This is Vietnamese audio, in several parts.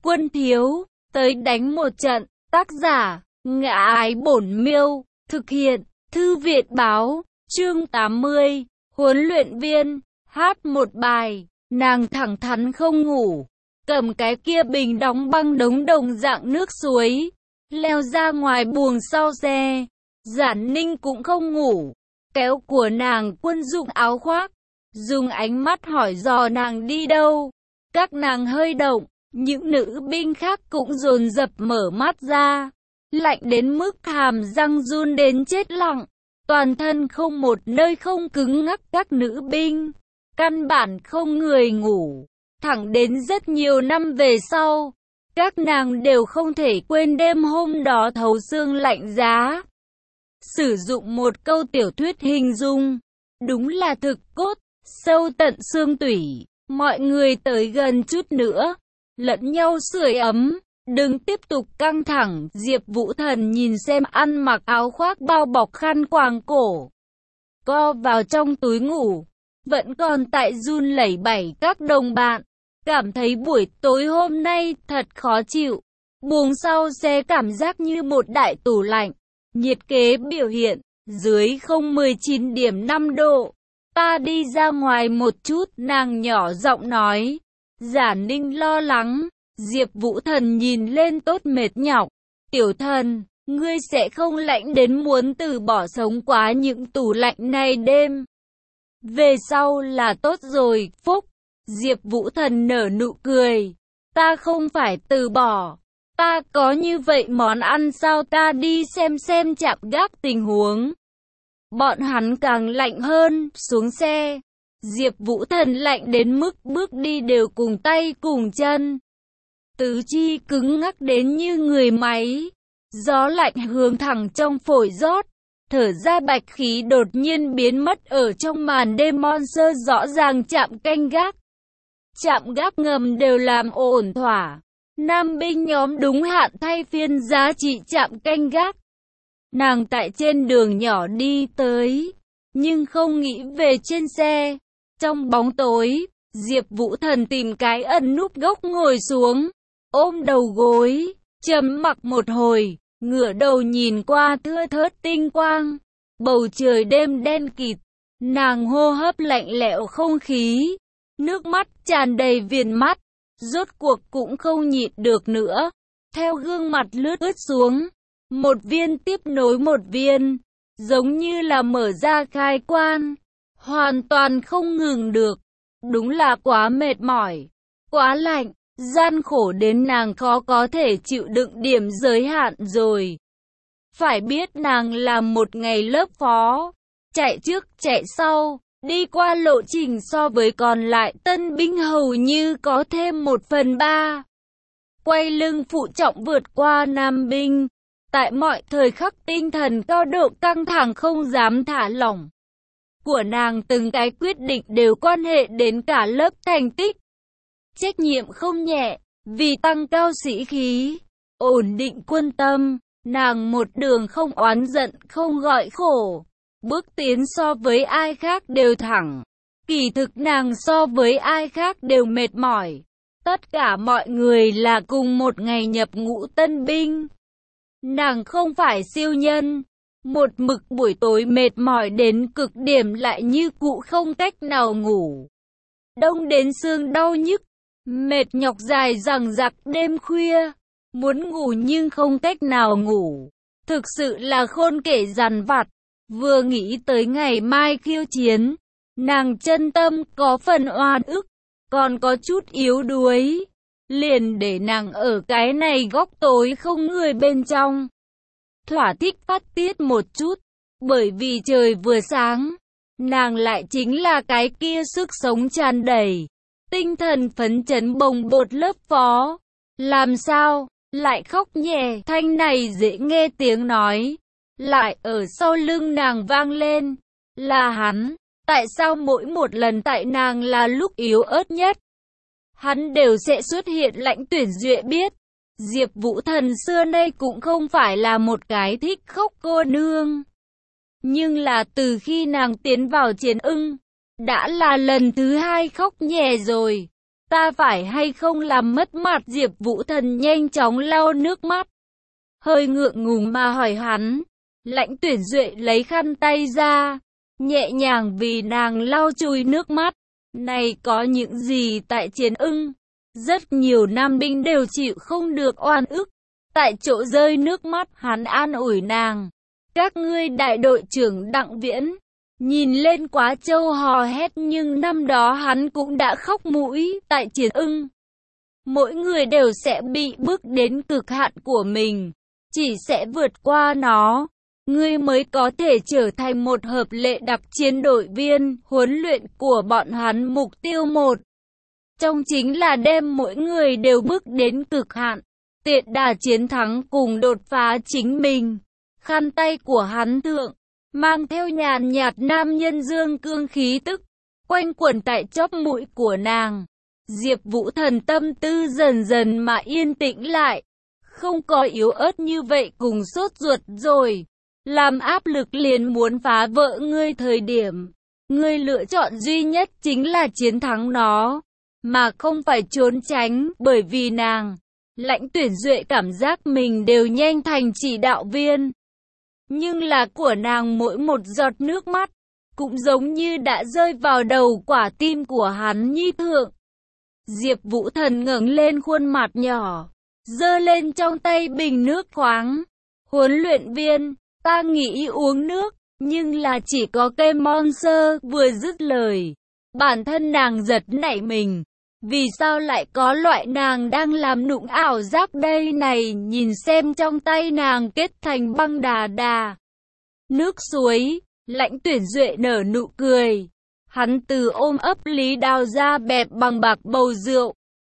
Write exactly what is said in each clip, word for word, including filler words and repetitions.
Quân thiếu, tới đánh một trận. Tác giả, Ngã Ái Bổn Miêu. Thực hiện, Thư viện báo. Chương tám mươi. Huấn luyện viên. Hát một bài. Nàng thẳng thắn không ngủ. Cầm cái kia bình đóng băng đống đồng dạng nước suối. Leo ra ngoài buồng sau xe. Giản Ninh cũng không ngủ. Kéo của nàng Quân Dụng áo khoác. Dùng ánh mắt hỏi dò nàng đi đâu. Các nàng hơi động. Những nữ binh khác cũng dồn dập mở mắt ra. Lạnh đến mức hàm răng run đến chết lặng. Toàn thân không một nơi không cứng ngắc các nữ binh. Căn bản không người ngủ. Thẳng đến rất nhiều năm về sau. Các nàng đều không thể quên đêm hôm đó thấu xương lạnh giá. Sử dụng một câu tiểu thuyết hình dung. Đúng là thực cốt, sâu tận xương tủy. Mọi người tới gần chút nữa. Lẫn nhau sưởi ấm. Đừng tiếp tục căng thẳng. Diệp Vũ Thần nhìn xem ăn mặc áo khoác bao bọc khăn quàng cổ. Co vào trong túi ngủ. Vẫn còn tại run lẩy bẩy các đồng bạn. Cảm thấy buổi tối hôm nay thật khó chịu. Buồng sau xe cảm giác như một đại tủ lạnh. Nhiệt kế biểu hiện. Dưới không mười chín điểm năm độ. Ta đi ra ngoài một chút. Nàng nhỏ giọng nói. Giản Ninh lo lắng. Diệp Vũ Thần nhìn lên tốt mệt nhọc. Tiểu thần, ngươi sẽ không lạnh đến muốn từ bỏ sống quá những tủ lạnh này đêm. Về sau là tốt rồi, Phúc. Diệp Vũ Thần nở nụ cười. Ta không phải từ bỏ. Ta có như vậy món ăn sao, ta đi xem xem trạm gác tình huống. Bọn hắn càng lạnh hơn, xuống xe. Diệp Vũ Thần lạnh đến mức bước đi đều cùng tay cùng chân. Tứ chi cứng ngắc đến như người máy. Gió lạnh hướng thẳng trong phổi rót. Thở ra bạch khí đột nhiên biến mất ở trong màn đêm monster rõ ràng trạm canh gác. Trạm gác ngầm đều làm ổn thỏa. Nam binh nhóm đúng hạn thay phiên giá trị trạm canh gác. Nàng tại trên đường nhỏ đi tới. Nhưng không nghĩ về trên xe. Trong bóng tối, Diệp Vũ Thần tìm cái ẩn núp góc ngồi xuống. Ôm đầu gối, trầm mặc một hồi, ngửa đầu nhìn qua thưa thớt tinh quang. Bầu trời đêm đen kịt, nàng hô hấp lạnh lẽo không khí. Nước mắt tràn đầy viền mắt, rốt cuộc cũng không nhịn được nữa. Theo gương mặt lướt ướt xuống, một viên tiếp nối một viên, giống như là mở ra khai quan. Hoàn toàn không ngừng được. Đúng là quá mệt mỏi, quá lạnh. Gian khổ đến nàng khó có thể chịu đựng điểm giới hạn rồi. Phải biết nàng là một ngày lớp phó. Chạy trước chạy sau. Đi qua lộ trình so với còn lại tân binh hầu như có thêm một phần ba. Quay lưng phụ trọng vượt qua nam binh. Tại mọi thời khắc tinh thần cao độ căng thẳng không dám thả lỏng. Của nàng từng cái quyết định đều quan hệ đến cả lớp thành tích. Trách nhiệm không nhẹ, vì tăng cao sĩ khí, ổn định quân tâm, nàng một đường không oán giận, không gọi khổ. Bước tiến so với ai khác đều thẳng. Kỳ thực nàng so với ai khác đều mệt mỏi. Tất cả mọi người là cùng một ngày nhập ngũ tân binh. Nàng không phải siêu nhân. Một mực buổi tối mệt mỏi đến cực điểm lại như cụ không cách nào ngủ. Đông đến xương đau nhức. Mệt nhọc dài dằng dặc đêm khuya. Muốn ngủ nhưng không cách nào ngủ. Thực sự là khôn kể dằn vặt. Vừa nghĩ tới ngày mai khiêu chiến. Nàng chân tâm có phần oan ức. Còn có chút yếu đuối. Liền để nàng ở cái này góc tối không người bên trong. Thỏa thích phát tiết một chút. Bởi vì trời vừa sáng. Nàng lại chính là cái kia sức sống tràn đầy. Tinh thần phấn chấn bồng bột lớp phó. Làm sao? Lại khóc nhẹ. Thanh này dễ nghe tiếng nói. Lại ở sau lưng nàng vang lên. Là hắn. Tại sao mỗi một lần tại nàng là lúc yếu ớt nhất, hắn đều sẽ xuất hiện? Lãnh Tuyển Duệ biết. Diệp Vũ Thần xưa nay cũng không phải là một cái thích khóc cô nương. Nhưng là từ khi nàng tiến vào chiến ưng. Đã là lần thứ hai khóc nhè rồi. ta phải hay không làm mất mặt? Diệp Vũ Thần nhanh chóng lau nước mắt, hơi ngượng ngùng mà hỏi hắn. Lãnh Tuyển Duệ lấy khăn tay ra, nhẹ nhàng vì nàng lau chùi nước mắt. Này có những gì tại Chiến Ưng, rất nhiều nam binh đều chịu không được oan ức, tại chỗ rơi nước mắt. Hắn an ủi nàng. Các ngươi đại đội trưởng Đặng Viễn nhìn lên quá trâu hò hét, nhưng năm đó hắn cũng đã khóc mũi. Tại Chiến Ưng, mỗi người đều sẽ bị bước đến cực hạn của mình, chỉ sẽ vượt qua nó, ngươi mới có thể trở thành một hợp lệ đặc chiến đội viên. Huấn luyện của bọn hắn mục tiêu một trong chính là đem mỗi người đều bước đến cực hạn, tiện đà chiến thắng cùng đột phá chính mình. Khăn tay của hắn thượng mang theo nhàn nhạt nam nhân dương cương khí tức, quanh quẩn tại chóp mũi của nàng. Diệp Vũ Thần tâm tư dần dần mà yên tĩnh lại, không có yếu ớt như vậy cùng sốt ruột rồi. Làm áp lực liền muốn phá vỡ ngươi thời điểm, ngươi lựa chọn duy nhất chính là chiến thắng nó, mà không phải trốn tránh. Bởi vì nàng, Lãnh Tuyển Duệ cảm giác mình đều nhanh thành chỉ đạo viên, nhưng là của nàng mỗi một giọt nước mắt cũng giống như đã rơi vào đầu quả tim của hắn nhi thượng. Diệp Vũ Thần ngẩng lên khuôn mặt nhỏ, giơ lên trong tay bình nước khoáng. Huấn luyện viên, ta nghĩ uống nước, nhưng là chỉ có cây Monster. Vừa dứt lời, bản thân nàng giật nảy mình. Vì sao lại có loại nàng đang làm nũng ảo giác đây này? Nhìn xem trong tay nàng kết thành băng đà đà nước suối. Lãnh Tuyển Duệ nở nụ cười. Hắn từ ôm ấp Lý Đào ra bẹp bằng bạc bầu rượu,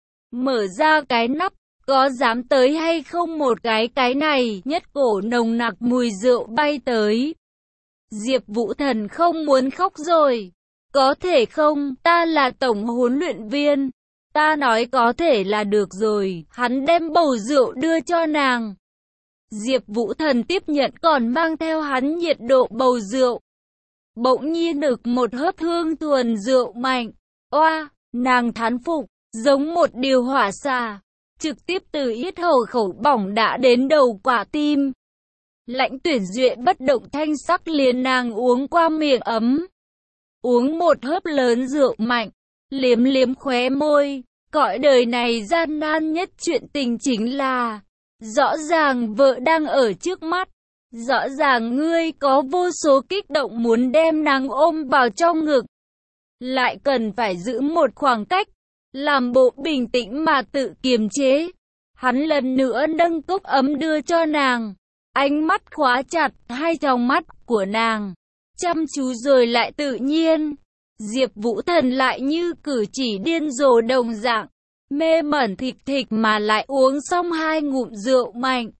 mở ra cái nắp. Có dám tới hay không một cái? Cái này nhất cổ nồng nặc mùi rượu bay tới. Diệp Vũ Thần không muốn khóc rồi. Có thể không? Ta là tổng huấn luyện viên, ta nói có thể là được rồi. Hắn đem bầu rượu đưa cho nàng. Diệp Vũ Thần tiếp nhận còn mang theo hắn nhiệt độ bầu rượu. Bỗng nhiên ực một hớp hương thuần rượu mạnh. Oa, nàng thán phục, giống một điều hỏa xà, trực tiếp từ yết hầu khẩu bỏng đã đến đầu quả tim. Lãnh Tuyển Duệ bất động thanh sắc liền nàng uống qua miệng ấm. Uống một hớp lớn rượu mạnh, liếm liếm khóe môi. Cõi đời này gian nan nhất chuyện tình chính là, rõ ràng vợ đang ở trước mắt, rõ ràng ngươi có vô số kích động muốn đem nàng ôm vào trong ngực, lại cần phải giữ một khoảng cách, làm bộ bình tĩnh mà tự kiềm chế. Hắn lần nữa nâng cốc ấm đưa cho nàng, ánh mắt khóa chặt hai tròng mắt của nàng, chăm chú rồi lại tự nhiên. Diệp Vũ Thần lại như cử chỉ điên rồ đồng dạng, mê mẩn thịch thịch mà lại uống xong hai ngụm rượu mạnh.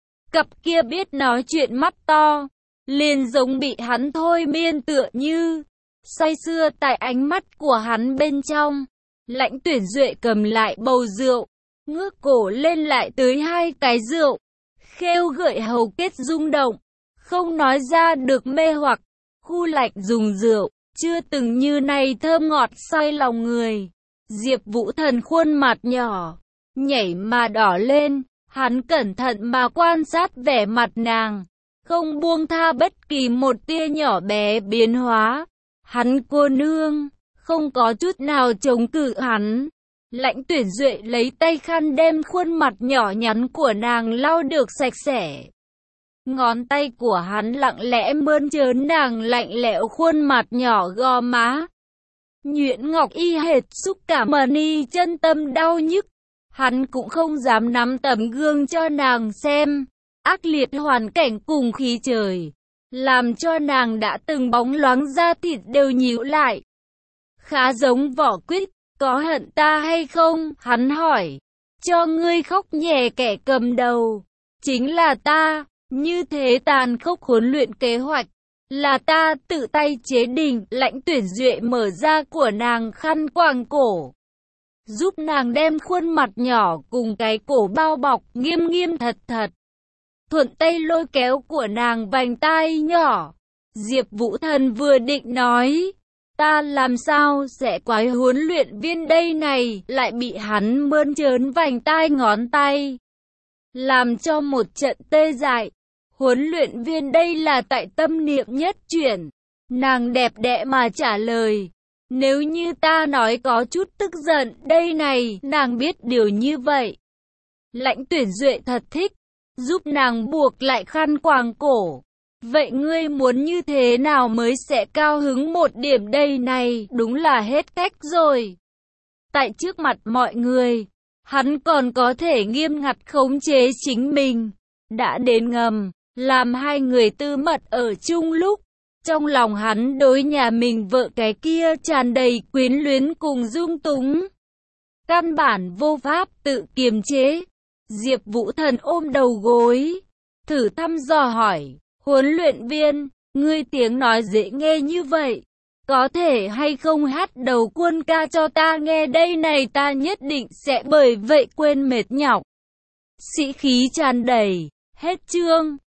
Cặp kia biết nói chuyện mắt to, liền giống bị hắn thôi miên tựa như say sưa tại ánh mắt của hắn bên trong. Lãnh Tuyển Duệ cầm lại bầu rượu, ngước cổ lên lại tới hai cái rượu, khêu gợi hầu kết rung động, không nói ra được mê hoặc. Khu lạnh dùng rượu, chưa từng như này thơm ngọt say lòng người. Diệp Vũ Thần khuôn mặt nhỏ nhảy mà đỏ lên, hắn cẩn thận mà quan sát vẻ mặt nàng, không buông tha bất kỳ một tia nhỏ bé biến hóa. Hắn cô nương, không có chút nào chống cự hắn. Lãnh Tuyển Duệ lấy tay khăn đem khuôn mặt nhỏ nhắn của nàng lau được sạch sẽ. Ngón tay của hắn lặng lẽ mơn trớn nàng lạnh lẽo khuôn mặt nhỏ gò má. Nhuyễn ngọc y hệt xúc cảm mần y chân tâm đau nhức. Hắn cũng không dám nắm tấm gương cho nàng xem. Ác liệt hoàn cảnh cùng khí trời, làm cho nàng đã từng bóng loáng da thịt đều nhíu lại. Khá giống vỏ quýt, có hận ta hay không? Hắn hỏi. Cho ngươi khóc nhè kẻ cầm đầu, chính là ta. Như thế tàn khốc huấn luyện kế hoạch, là ta tự tay chế định. Lãnh Tuyển Duệ mở ra của nàng khăn quàng cổ, giúp nàng đem khuôn mặt nhỏ cùng cái cổ bao bọc nghiêm nghiêm thật thật. Thuận tay lôi kéo của nàng vành tai nhỏ. Diệp Vũ Thần vừa định nói, Ta làm sao sẽ quái huấn luyện viên đây này, lại bị hắn mơn trớn vành tai ngón tay, làm cho một trận tê dại. Huấn luyện viên đây là tại tâm niệm nhất chuyển. Nàng đẹp đẽ mà trả lời. Nếu như ta nói có chút tức giận, đây này, nàng biết điều như vậy. Lãnh Tuyển Duệ thật thích, giúp nàng buộc lại khăn quàng cổ. Vậy ngươi muốn như thế nào mới sẽ cao hứng một điểm đây này, đúng là hết cách rồi. Tại trước mặt mọi người, hắn còn có thể nghiêm ngặt khống chế chính mình. Đã đến ngầm, làm hai người tư mật ở chung lúc. Trong lòng hắn đối nhà mình vợ cái kia tràn đầy quyến luyến cùng dung túng. Căn bản vô pháp tự kiềm chế. Diệp Vũ Thần ôm đầu gối, thử thăm dò hỏi, huấn luyện viên, ngươi tiếng nói dễ nghe như vậy, có thể hay không hát đầu quân ca cho ta nghe đây này, ta nhất định sẽ bởi vậy quên mệt nhọc. Sĩ khí tràn đầy, hết chương.